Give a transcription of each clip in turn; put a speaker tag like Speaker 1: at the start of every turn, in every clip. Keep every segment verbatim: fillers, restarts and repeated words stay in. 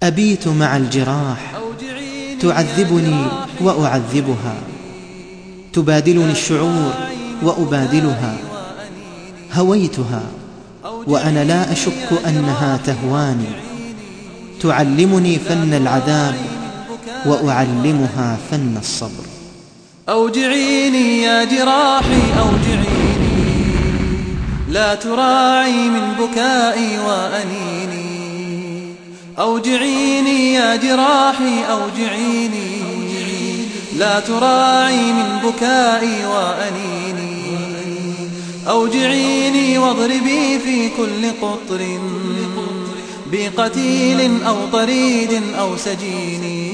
Speaker 1: أبيت مع الجراح تعذبني وأعذبها، تبادلني الشعور وأبادلها. هويتها وأنا لا أشك أنها تهواني، تعلمني فن العذاب وأعلمها فن الصبر.
Speaker 2: أوجعيني يا جراحي أوجعيني، لا تراعي من بكائي وأنيني. أوجعيني يا جراحي أوجعيني، لا تراعي من بكائي وأنيني. أوجعيني واضربي في كل قطر بقتيل أو طريد أو سجين.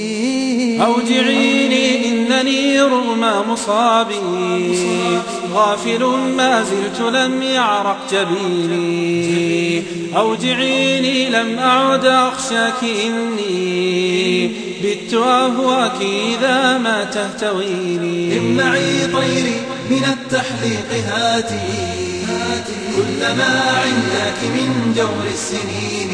Speaker 3: أوجعيني إنني رغم مصابي غافل ما زلت لم يعرق جبيني. أوجعيني لم أعد أخشاك إني بت أهواك إذا ما تهتويني.
Speaker 2: امنعي طيري من التحليق هاتي كلما عندك من جور السنين،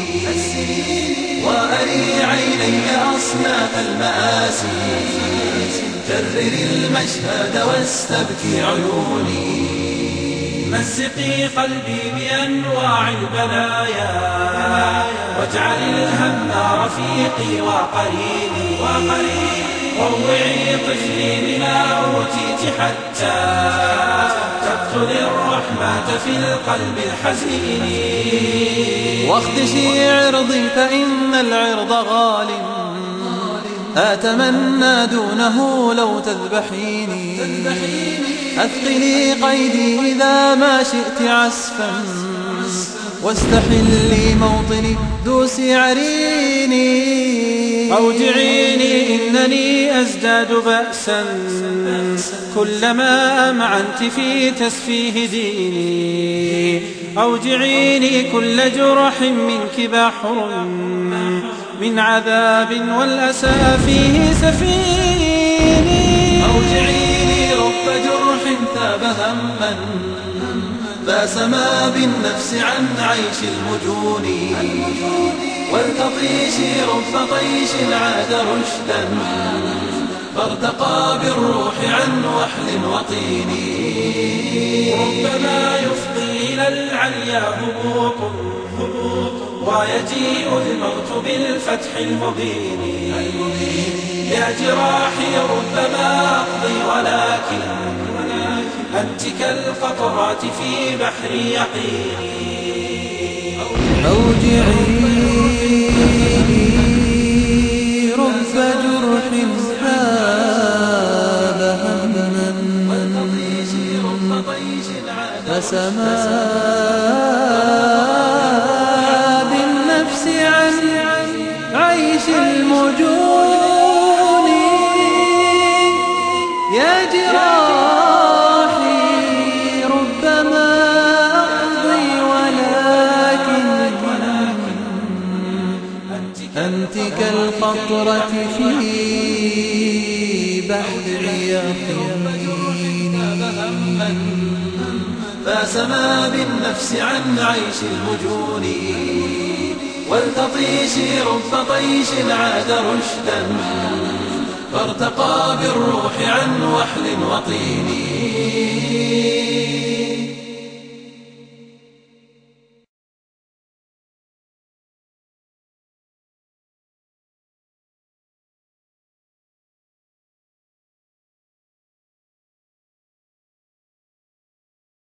Speaker 2: وأري عيني أصناف المآسي، كرري المشهد واستبكي عيوني.
Speaker 3: مزقي قلبي بأنواع البلايا، واجعل الهم رفيقي وقريني. روعي طفلي بما أوتيت حتى تقتل الرحمة في القلب الحزين.
Speaker 2: واخدشي عرضي فإن العرض غال، أتمنى دونه لو تذبحيني. أثقلي قيدي إذا ما شئت عسفا، واستحلي موطني دوسي عريني.
Speaker 3: أوجعيني إنني أزداد بأسا كلما أمعنت في تسفيه ديني. أوجعيني كل جرح منك بحر من عذاب والأسى فيه سفيني.
Speaker 2: أوجعيني رب جرح ثاب هما فاسما بالنفس عن عيش المجون. والتطيش رب طيش عاد رشدا فارتقى بالروح عن وحل وطين.
Speaker 3: ربما يفضي إلى العليا هبوط ويجيء الموت بالفتح المبين. يا جراحي ربما أقضي ولكن أنت كالقطرات في بحر يقيني.
Speaker 2: أوجعيني رب جرح ثاب هما فسما بالنفس عن عيش المجون. يا جراحي ربما أقضي ولكن أنت كالقطرة في بحر يقين. فاسما بالنفس عن عيش المجون. والتطيش رب طيش عاد رشدا فارتقى بالروح عن وحل وطين.